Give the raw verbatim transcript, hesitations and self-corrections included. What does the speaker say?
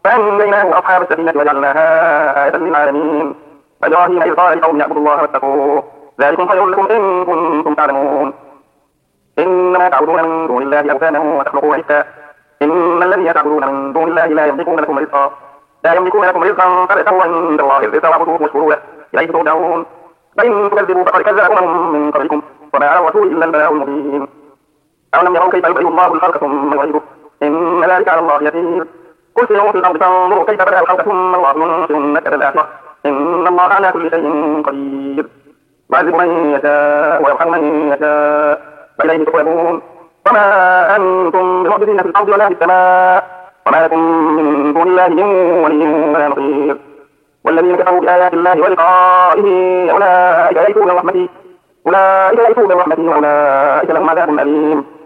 فأنجيناه وأصحاب السفينة وجعلناها آية للعالمين. وإبراهيم إذ قال لقومه اعبدوا الله واتقوه ذلكم خير لكم إن كنتم تعلمون. إنما تعبدون من دون الله أوثانا وتخلقون إفكا إن الذين تعبدون من دون الله لا يملكون لكم رزقا لا يملكون لكم رزقا فابتغوا عند الله الرزق واعبدوه واشكروا له إليه ترجعون. فإن تكذبوا فقد كذب أمم من قبلكم وما على الرسول إلا البلاغ المبين. أولم يروا كيف يبدئ الله الخلق ثم يعيده إن ذلك على الله يسير. قل سيروا في الأرض فانظروا كيف بدأ الخلق ثم الله ينشئ النشأة الآخرة إن الله على كل شيء قدير. يعذب من يشاء ويرحم من يشاء وإليه تقلبون. وما أنتم بمعجزين في الأرض ولا في السماء وما لكم من دون الله من ولي ولا نصير. والذين كفروا بآيات الله ولقائه أولئك يئسوا من رحمتي أولئك يئسوا من رحمتي وأولئك لهم عذاب أليم.